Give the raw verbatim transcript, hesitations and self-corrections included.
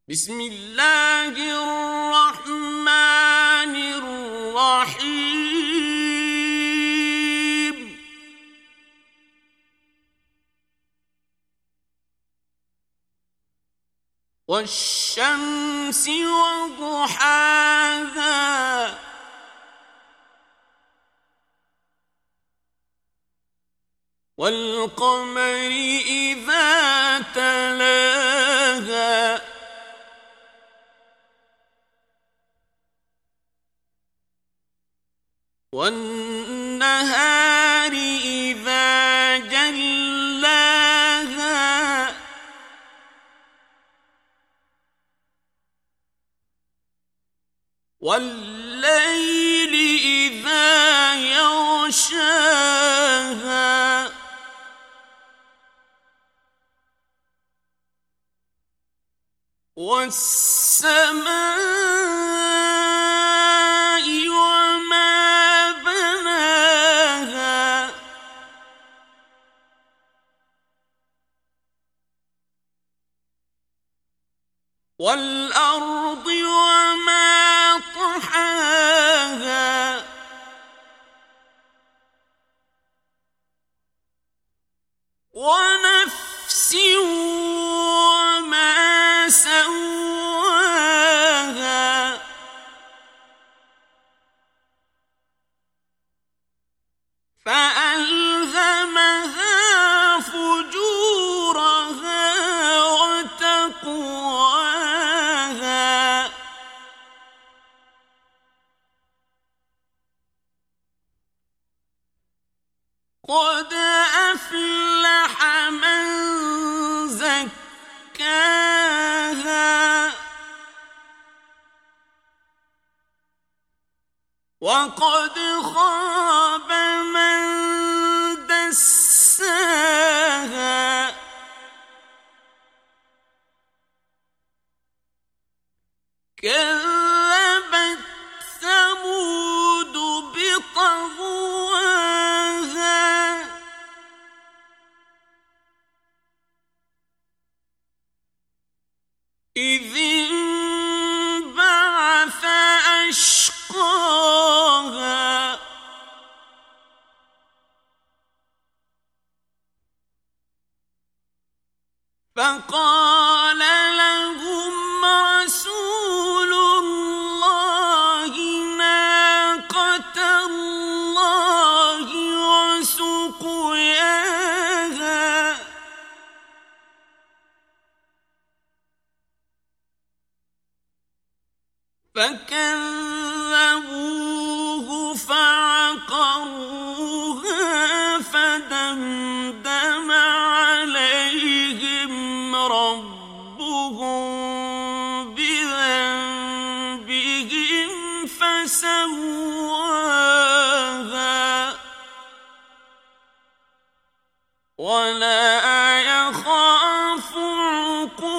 بسم الله الرحمن الرحيم والشمس وضحاها والقمر إذا تلاها والنهار إذا جلاها والليل إذا يغشاها والسماء وما بناها والأرض وما طحاها ونفس وما سواها فألهمها فجورها وتقواها قد أفلح من زكاها وقد خاب من دساها كذبت ثمود بطغواها إذ انبعث أشقاها فقال لهم رسول الله ناقة الله وسقياها فكذبوه فعقروها فدمدم عليهم ربهم بذنبهم فسواها ولا يخاف عقباها